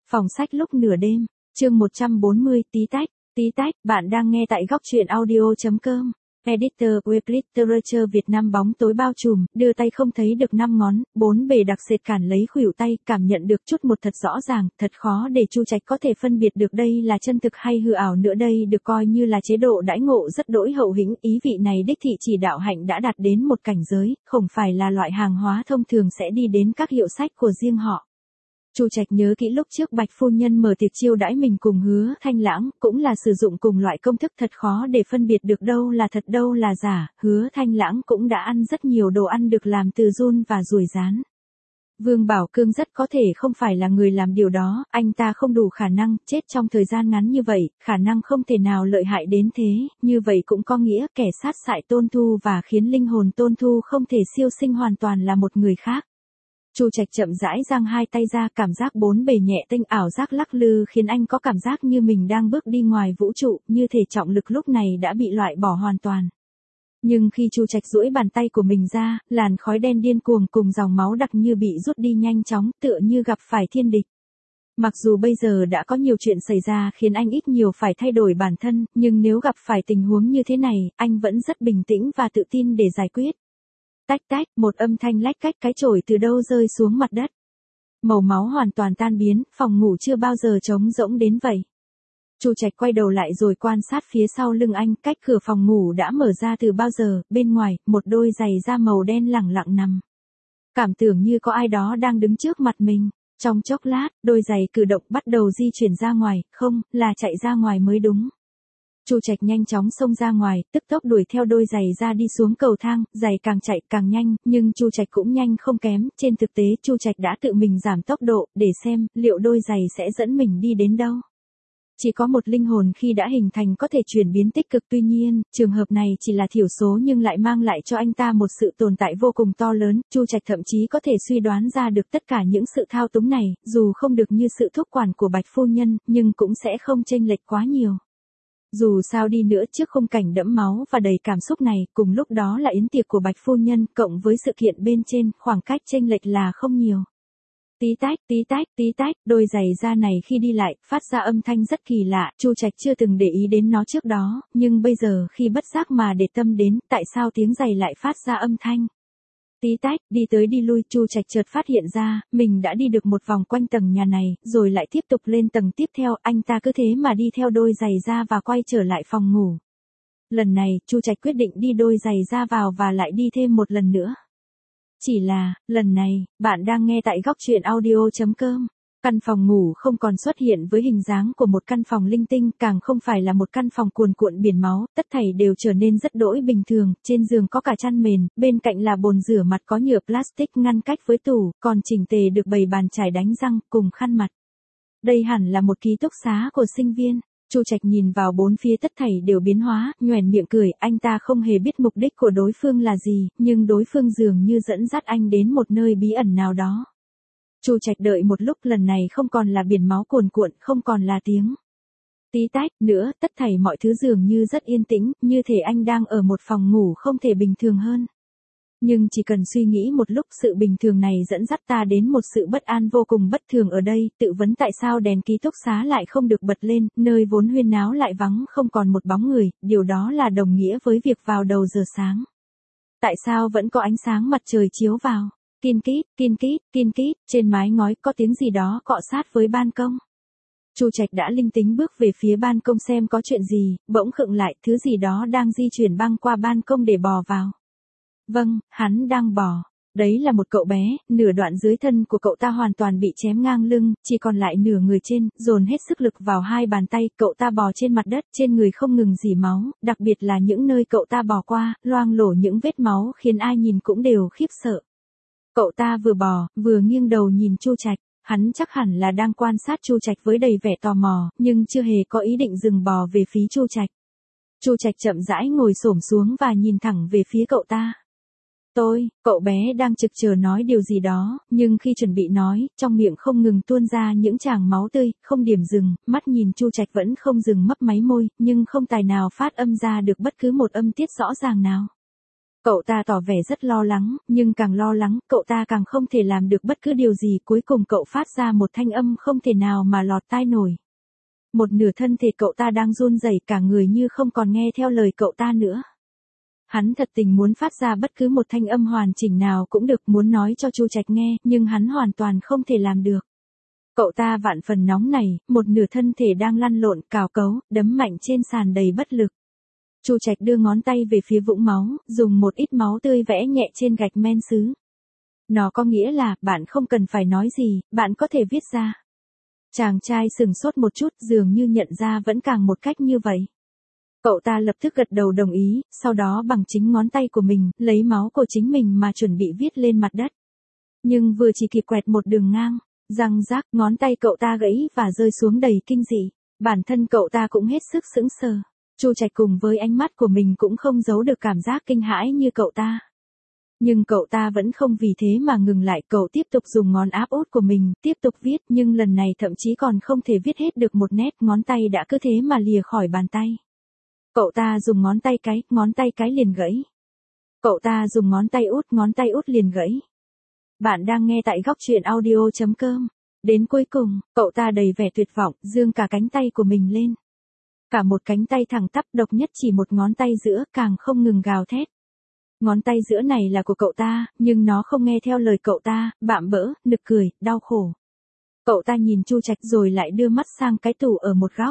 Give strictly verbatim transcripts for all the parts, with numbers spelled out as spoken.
Phòng sách lúc nửa đêm, chương một trăm bốn mươi, tí tách, tí tách, bạn đang nghe tại góc truyện audio.com. Editor Web Literature Việt Nam bóng tối bao trùm, đưa tay không thấy được năm ngón, bốn bề đặc sệt cản lấy khuỷu tay, cảm nhận được chút một thật rõ ràng, thật khó để Chu Trạch có thể phân biệt được đây là chân thực hay hư ảo nữa. Đây được coi như là chế độ đãi ngộ rất đỗi hậu hĩnh, ý vị này đích thị chỉ đạo hạnh đã đạt đến một cảnh giới, không phải là loại hàng hóa thông thường sẽ đi đến các hiệu sách của riêng họ. Chu Trạch nhớ kỹ lúc trước Bạch phu nhân mở tiệc chiêu đãi mình cùng Hứa Thanh Lãng, cũng là sử dụng cùng loại công thức, thật khó để phân biệt được đâu là thật đâu là giả. Hứa Thanh Lãng cũng đã ăn rất nhiều đồ ăn được làm từ giun và ruồi rán. Vương Bảo Cương rất có thể không phải là người làm điều đó, anh ta không đủ khả năng, chết trong thời gian ngắn như vậy, khả năng không thể nào lợi hại đến thế, như vậy cũng có nghĩa kẻ sát hại Tôn Thu và khiến linh hồn Tôn Thu không thể siêu sinh hoàn toàn là một người khác. Chu Trạch chậm rãi giang hai tay ra, cảm giác bốn bề nhẹ tênh, ảo giác lắc lư khiến anh có cảm giác như mình đang bước đi ngoài vũ trụ, như thể trọng lực lúc này đã bị loại bỏ hoàn toàn. Nhưng khi Chu Trạch duỗi bàn tay của mình ra, làn khói đen điên cuồng cùng dòng máu đặc như bị rút đi nhanh chóng, tựa như gặp phải thiên địch. Mặc dù bây giờ đã có nhiều chuyện xảy ra khiến anh ít nhiều phải thay đổi bản thân, nhưng nếu gặp phải tình huống như thế này, anh vẫn rất bình tĩnh và tự tin để giải quyết. Tách tách, một âm thanh lách cách cái chổi từ đâu rơi xuống mặt đất. Màu máu hoàn toàn tan biến, phòng ngủ chưa bao giờ trống rỗng đến vậy. Chu Trạch quay đầu lại rồi quan sát phía sau lưng anh, cách cửa phòng ngủ đã mở ra từ bao giờ, bên ngoài, một đôi giày da màu đen lẳng lặng nằm. Cảm tưởng như có ai đó đang đứng trước mặt mình. Trong chốc lát, đôi giày cử động bắt đầu di chuyển ra ngoài, không, là chạy ra ngoài mới đúng. Chu Trạch nhanh chóng xông ra ngoài, tức tốc đuổi theo đôi giày ra đi xuống cầu thang, giày càng chạy càng nhanh, nhưng Chu Trạch cũng nhanh không kém, trên thực tế Chu Trạch đã tự mình giảm tốc độ, để xem, liệu đôi giày sẽ dẫn mình đi đến đâu. Chỉ có một linh hồn khi đã hình thành có thể chuyển biến tích cực, tuy nhiên, trường hợp này chỉ là thiểu số nhưng lại mang lại cho anh ta một sự tồn tại vô cùng to lớn. Chu Trạch thậm chí có thể suy đoán ra được tất cả những sự thao túng này, dù không được như sự thúc quản của Bạch phu nhân, nhưng cũng sẽ không chênh lệch quá nhiều. Dù sao đi nữa, trước khung cảnh đẫm máu và đầy cảm xúc này, cùng lúc đó là yến tiệc của Bạch phu nhân, cộng với sự kiện bên trên, khoảng cách chênh lệch là không nhiều. Tí tách, tí tách, tí tách, đôi giày da này khi đi lại, phát ra âm thanh rất kỳ lạ, Chu Trạch chưa từng để ý đến nó trước đó, nhưng bây giờ khi bất giác mà để tâm đến, tại sao tiếng giày lại phát ra âm thanh. Tí tách, đi tới đi lui, Chu Trạch chợt phát hiện ra, mình đã đi được một vòng quanh tầng nhà này, rồi lại tiếp tục lên tầng tiếp theo, anh ta cứ thế mà đi theo đôi giày ra và quay trở lại phòng ngủ. Lần này, Chu Trạch quyết định đi đôi giày ra vào và lại đi thêm một lần nữa. Chỉ là, lần này, bạn đang nghe tại góc truyện audio.com. Căn phòng ngủ không còn xuất hiện với hình dáng của một căn phòng linh tinh, càng không phải là một căn phòng cuồn cuộn biển máu, tất thảy đều trở nên rất đỗi bình thường, trên giường có cả chăn mền, bên cạnh là bồn rửa mặt có nhựa plastic ngăn cách với tủ, còn chỉnh tề được bày bàn chải đánh răng, cùng khăn mặt. Đây hẳn là một ký túc xá của sinh viên. Chu Trạch nhìn vào bốn phía, tất thảy đều biến hóa, nhoẻn miệng cười, anh ta không hề biết mục đích của đối phương là gì, nhưng đối phương dường như dẫn dắt anh đến một nơi bí ẩn nào đó. Chu Trạch đợi một lúc, lần này không còn là biển máu cuồn cuộn, không còn là tiếng tí tách nữa, tất thảy mọi thứ dường như rất yên tĩnh, như thể anh đang ở một phòng ngủ không thể bình thường hơn. Nhưng chỉ cần suy nghĩ một lúc, sự bình thường này dẫn dắt ta đến một sự bất an vô cùng bất thường ở đây, tự vấn tại sao đèn ký túc xá lại không được bật lên, nơi vốn huyên náo lại vắng không còn một bóng người, điều đó là đồng nghĩa với việc vào đầu giờ sáng. Tại sao vẫn có ánh sáng mặt trời chiếu vào? Kin kít, kin kít, kin kít, trên mái ngói có tiếng gì đó cọ sát với ban công. Chu Trạch đã linh tính bước về phía ban công xem có chuyện gì, bỗng khựng lại, thứ gì đó đang di chuyển băng qua ban công để bò vào. Vâng, hắn đang bò. Đấy là một cậu bé, nửa đoạn dưới thân của cậu ta hoàn toàn bị chém ngang lưng, chỉ còn lại nửa người trên, dồn hết sức lực vào hai bàn tay, cậu ta bò trên mặt đất, trên người không ngừng rỉ máu, đặc biệt là những nơi cậu ta bò qua, loang lổ những vết máu khiến ai nhìn cũng đều khiếp sợ. Cậu ta vừa bò, vừa nghiêng đầu nhìn Chu Trạch, hắn chắc hẳn là đang quan sát Chu Trạch với đầy vẻ tò mò, nhưng chưa hề có ý định dừng bò về phía Chu Trạch. Chu Trạch chậm rãi ngồi xổm xuống và nhìn thẳng về phía cậu ta. Tôi, cậu bé đang trực chờ nói điều gì đó, nhưng khi chuẩn bị nói, trong miệng không ngừng tuôn ra những tràng máu tươi, không điểm dừng, mắt nhìn Chu Trạch vẫn không dừng mấp máy môi, nhưng không tài nào phát âm ra được bất cứ một âm tiết rõ ràng nào. Cậu ta tỏ vẻ rất lo lắng, nhưng càng lo lắng, cậu ta càng không thể làm được bất cứ điều gì, cuối cùng cậu phát ra một thanh âm không thể nào mà lọt tai nổi. Một nửa thân thể cậu ta đang run rẩy, cả người như không còn nghe theo lời cậu ta nữa. Hắn thật tình muốn phát ra bất cứ một thanh âm hoàn chỉnh nào cũng được, muốn nói cho Chu Trạch nghe, nhưng hắn hoàn toàn không thể làm được. Cậu ta vạn phần nóng nảy, một nửa thân thể đang lăn lộn, cào cấu, đấm mạnh trên sàn đầy bất lực. Chu Trạch đưa ngón tay về phía vũng máu, dùng một ít máu tươi vẽ nhẹ trên gạch men sứ. Nó có nghĩa là, bạn không cần phải nói gì, bạn có thể viết ra. Chàng trai sừng sốt một chút, dường như nhận ra vẫn càng một cách như vậy. Cậu ta lập tức gật đầu đồng ý, sau đó bằng chính ngón tay của mình, lấy máu của chính mình mà chuẩn bị viết lên mặt đất. Nhưng vừa chỉ kịp quẹt một đường ngang, răng rác, ngón tay cậu ta gãy và rơi xuống đầy kinh dị. Bản thân cậu ta cũng hết sức sững sờ. Chu Trạch cùng với ánh mắt của mình cũng không giấu được cảm giác kinh hãi như cậu ta. Nhưng cậu ta vẫn không vì thế mà ngừng lại, cậu tiếp tục dùng ngón áp út của mình, tiếp tục viết, nhưng lần này thậm chí còn không thể viết hết được một nét, ngón tay đã cứ thế mà lìa khỏi bàn tay. Cậu ta dùng ngón tay cái, ngón tay cái liền gãy. Cậu ta dùng ngón tay út, ngón tay út liền gãy. Bạn đang nghe tại góc truyện audio chấm com. Đến cuối cùng, cậu ta đầy vẻ tuyệt vọng, giương cả cánh tay của mình lên. Cả một cánh tay thẳng tắp, độc nhất chỉ một ngón tay giữa, càng không ngừng gào thét. Ngón tay giữa này là của cậu ta, nhưng nó không nghe theo lời cậu ta, bạm bỡ, nực cười, đau khổ. Cậu ta nhìn Chu Trạch rồi lại đưa mắt sang cái tủ ở một góc.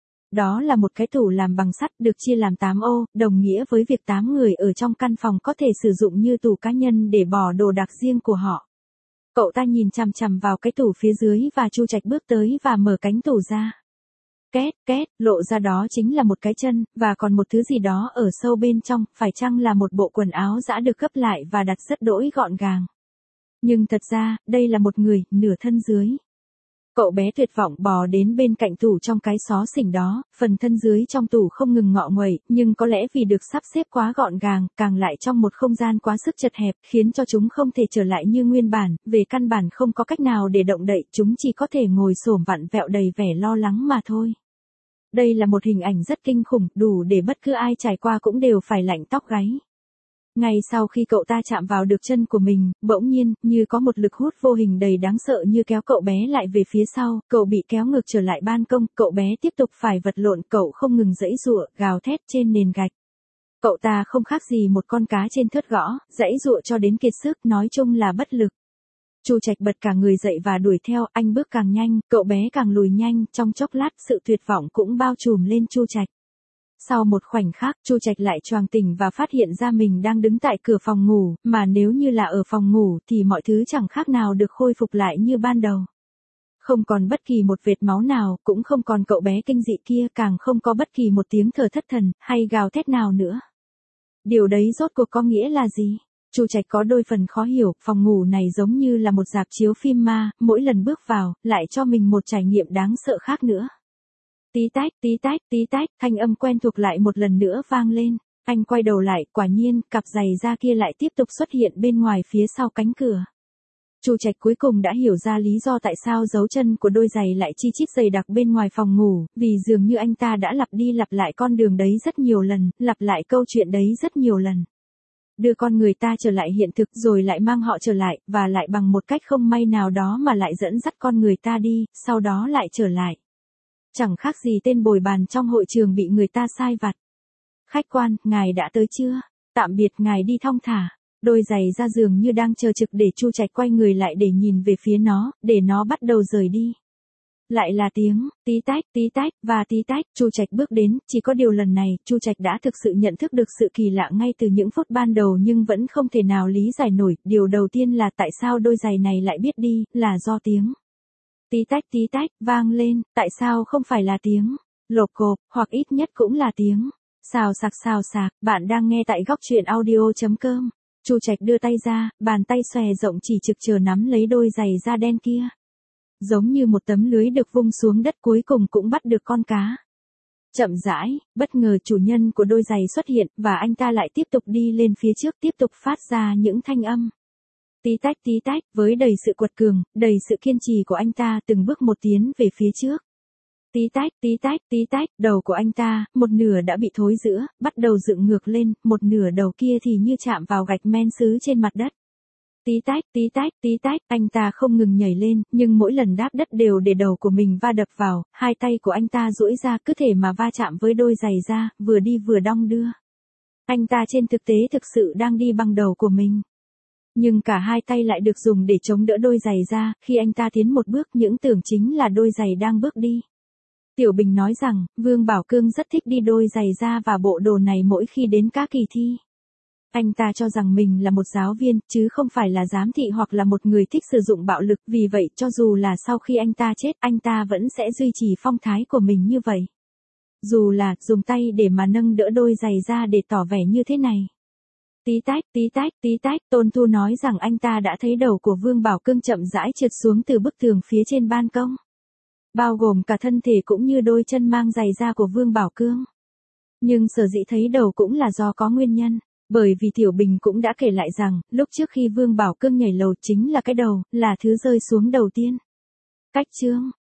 Đó là một cái tủ làm bằng sắt, được chia làm tám ô, đồng nghĩa với việc tám người ở trong căn phòng có thể sử dụng như tủ cá nhân để bỏ đồ đạc riêng của họ. Cậu ta nhìn chằm chằm vào cái tủ phía dưới và Chu Trạch bước tới và mở cánh tủ ra. Két, két, lộ ra đó chính là một cái chân, và còn một thứ gì đó ở sâu bên trong, phải chăng là một bộ quần áo đã được gấp lại và đặt rất đỗi gọn gàng. Nhưng thật ra, đây là một người, nửa thân dưới. Cậu bé tuyệt vọng bò đến bên cạnh tủ trong cái xó xỉnh đó, phần thân dưới trong tủ không ngừng ngọ nguậy, nhưng có lẽ vì được sắp xếp quá gọn gàng, càng lại trong một không gian quá sức chật hẹp, khiến cho chúng không thể trở lại như nguyên bản, về căn bản không có cách nào để động đậy, chúng chỉ có thể ngồi xổm vặn vẹo đầy vẻ lo lắng mà thôi. Đây là một hình ảnh rất kinh khủng, đủ để bất cứ ai trải qua cũng đều phải lạnh tóc gáy. Ngay sau khi cậu ta chạm vào được chân của mình, bỗng nhiên, như có một lực hút vô hình đầy đáng sợ như kéo cậu bé lại về phía sau, cậu bị kéo ngược trở lại ban công, cậu bé tiếp tục phải vật lộn, cậu không ngừng giãy giụa, gào thét trên nền gạch. Cậu ta không khác gì một con cá trên thớt gõ, giãy giụa cho đến kiệt sức, nói chung là bất lực. Chu Trạch bật cả người dậy và đuổi theo, anh bước càng nhanh, cậu bé càng lùi nhanh, trong chốc lát sự tuyệt vọng cũng bao trùm lên Chu Trạch. Sau một khoảnh khắc, Chu Trạch lại choàng tỉnh và phát hiện ra mình đang đứng tại cửa phòng ngủ, mà nếu như là ở phòng ngủ thì mọi thứ chẳng khác nào được khôi phục lại như ban đầu. Không còn bất kỳ một vệt máu nào, cũng không còn cậu bé kinh dị kia, càng không có bất kỳ một tiếng thở thất thần, hay gào thét nào nữa. Điều đấy rốt cuộc có nghĩa là gì? Chu Trạch có đôi phần khó hiểu, phòng ngủ này giống như là một rạp chiếu phim ma, mỗi lần bước vào, lại cho mình một trải nghiệm đáng sợ khác nữa. Tí tách, tí tách, tí tách, thanh âm quen thuộc lại một lần nữa vang lên. Anh quay đầu lại, quả nhiên, cặp giày da kia lại tiếp tục xuất hiện bên ngoài phía sau cánh cửa. Chu Trạch cuối cùng đã hiểu ra lý do tại sao dấu chân của đôi giày lại chi chít dày đặc bên ngoài phòng ngủ, vì dường như anh ta đã lặp đi lặp lại con đường đấy rất nhiều lần, lặp lại câu chuyện đấy rất nhiều lần. Đưa con người ta trở lại hiện thực rồi lại mang họ trở lại, và lại bằng một cách không may nào đó mà lại dẫn dắt con người ta đi, sau đó lại trở lại. Chẳng khác gì tên bồi bàn trong hội trường bị người ta sai vặt. Khách quan, ngài đã tới chưa? Tạm biệt, ngài đi thong thả. Đôi giày ra giường như đang chờ trực để Chu Trạch quay người lại để nhìn về phía nó, để nó bắt đầu rời đi. Lại là tiếng, tí tách, tí tách, và tí tách, Chu Trạch bước đến, chỉ có điều lần này, Chu Trạch đã thực sự nhận thức được sự kỳ lạ ngay từ những phút ban đầu nhưng vẫn không thể nào lý giải nổi, điều đầu tiên là tại sao đôi giày này lại biết đi, là do tiếng. Tí tách tí tách, vang lên, tại sao không phải là tiếng, lộp cộp, hoặc ít nhất cũng là tiếng, xào sạc xào sạc, bạn đang nghe tại góc truyện audio chấm com. Chu Trạch đưa tay ra, bàn tay xòe rộng chỉ trực chờ nắm lấy đôi giày da đen kia. Giống như một tấm lưới được vung xuống đất cuối cùng cũng bắt được con cá. Chậm rãi, bất ngờ chủ nhân của đôi giày xuất hiện, và anh ta lại tiếp tục đi lên phía trước tiếp tục phát ra những thanh âm. Tí tách tí tách, với đầy sự quật cường, đầy sự kiên trì của anh ta từng bước một tiến về phía trước. tí tách, tí tách, tí tách, đầu của anh ta, một nửa đã bị thối rữa, bắt đầu dựng ngược lên, một nửa đầu kia thì như chạm vào gạch men sứ trên mặt đất. Tí tách, tí tách, tí tách, anh ta không ngừng nhảy lên, nhưng mỗi lần đáp đất đều để đầu của mình va đập vào, hai tay của anh ta duỗi ra cứ thể mà va chạm với đôi giày da, vừa đi vừa đong đưa. Anh ta trên thực tế thực sự đang đi bằng đầu của mình. Nhưng cả hai tay lại được dùng để chống đỡ đôi giày da, khi anh ta tiến một bước những tưởng chính là đôi giày đang bước đi. Tiểu Bình nói rằng, Vương Bảo Cương rất thích đi đôi giày da và bộ đồ này mỗi khi đến các kỳ thi. Anh ta cho rằng mình là một giáo viên, chứ không phải là giám thị hoặc là một người thích sử dụng bạo lực, vì vậy cho dù là sau khi anh ta chết, anh ta vẫn sẽ duy trì phong thái của mình như vậy. Dù là dùng tay để mà nâng đỡ đôi giày da để tỏ vẻ như thế này. Tí tách, tí tách, tí tách, Tôn Thu nói rằng anh ta đã thấy đầu của Vương Bảo Cương chậm rãi trượt xuống từ bức tường phía trên ban công. Bao gồm cả thân thể cũng như đôi chân mang giày da của Vương Bảo Cương. Nhưng sở dĩ thấy đầu cũng là do có nguyên nhân. Bởi vì Tiểu Bình cũng đã kể lại rằng, lúc trước khi Vương Bảo Cương nhảy lầu chính là cái đầu, là thứ rơi xuống đầu tiên. Cách chương